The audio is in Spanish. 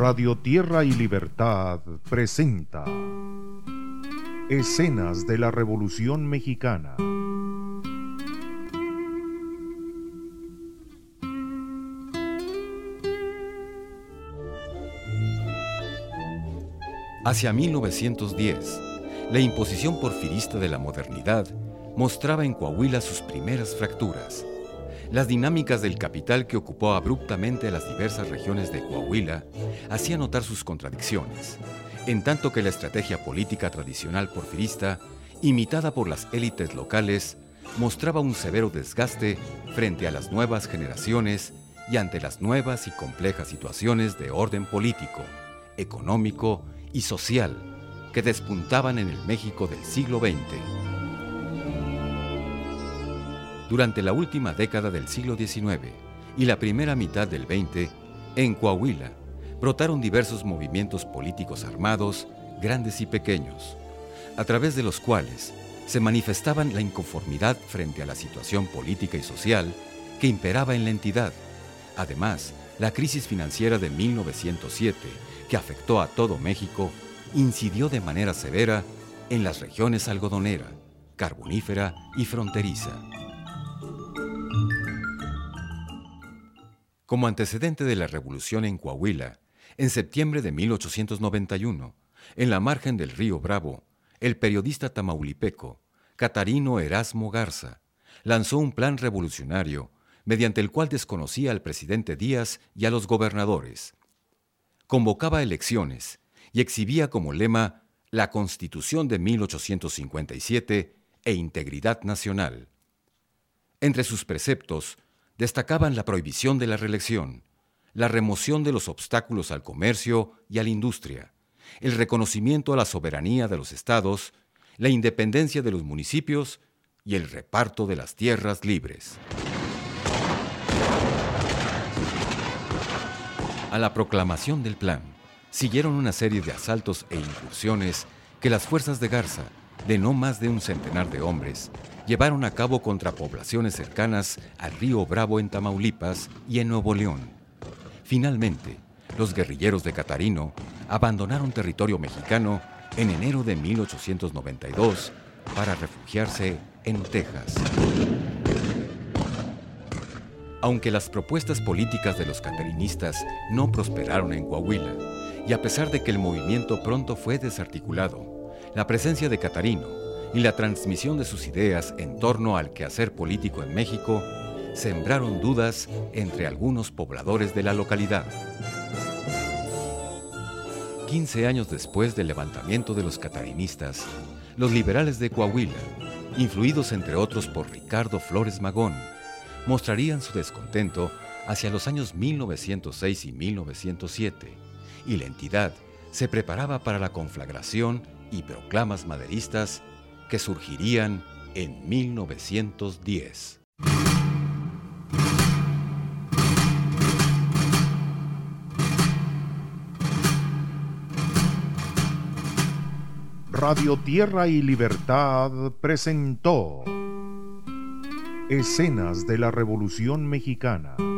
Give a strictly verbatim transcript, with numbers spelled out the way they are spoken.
Radio Tierra y Libertad presenta Escenas de la Revolución Mexicana. Hacia mil novecientos diez, la imposición porfirista de la modernidad mostraba en Coahuila sus primeras fracturas. Las dinámicas del capital que ocupó abruptamente las diversas regiones de Coahuila hacían notar sus contradicciones, en tanto que la estrategia política tradicional porfirista, imitada por las élites locales, mostraba un severo desgaste frente a las nuevas generaciones y ante las nuevas y complejas situaciones de orden político, económico y social que despuntaban en el México del siglo veinte. Durante la última década del siglo diecinueve y la primera mitad del veinte, en Coahuila, brotaron diversos movimientos políticos armados, grandes y pequeños, a través de los cuales se manifestaban la inconformidad frente a la situación política y social que imperaba en la entidad. Además, la crisis financiera de mil novecientos siete, que afectó a todo México, incidió de manera severa en las regiones algodonera, carbonífera y fronteriza. Como antecedente de la revolución en Coahuila, en septiembre de mil ochocientos noventa y uno, en la margen del río Bravo, el periodista tamaulipeco Catarino Erasmo Garza lanzó un plan revolucionario mediante el cual desconocía al presidente Díaz y a los gobernadores. Convocaba elecciones y exhibía como lema la Constitución de mil ochocientos cincuenta y siete e integridad nacional. Entre sus preceptos destacaban la prohibición de la reelección, la remoción de los obstáculos al comercio y a la industria, el reconocimiento a la soberanía de los estados, la independencia de los municipios y el reparto de las tierras libres. A la proclamación del plan, siguieron una serie de asaltos e incursiones que las fuerzas de Garza, de no más de un centenar de hombres, llevaron a cabo contra poblaciones cercanas al río Bravo en Tamaulipas y en Nuevo León. Finalmente, los guerrilleros de Catarino abandonaron territorio mexicano en enero de mil ochocientos noventa y dos para refugiarse en Texas. Aunque las propuestas políticas de los catarinistas no prosperaron en Coahuila, y a pesar de que el movimiento pronto fue desarticulado, la presencia de Catarino y la transmisión de sus ideas en torno al quehacer político en México sembraron dudas entre algunos pobladores de la localidad. Quince años después del levantamiento de los catarinistas, los liberales de Coahuila, influidos entre otros por Ricardo Flores Magón, mostrarían su descontento hacia los años mil novecientos seis y mil novecientos siete, y la entidad se preparaba para la conflagración y proclamas maderistas que surgirían en mil novecientos diez. Radio Tierra y Libertad presentó Escenas de la Revolución Mexicana.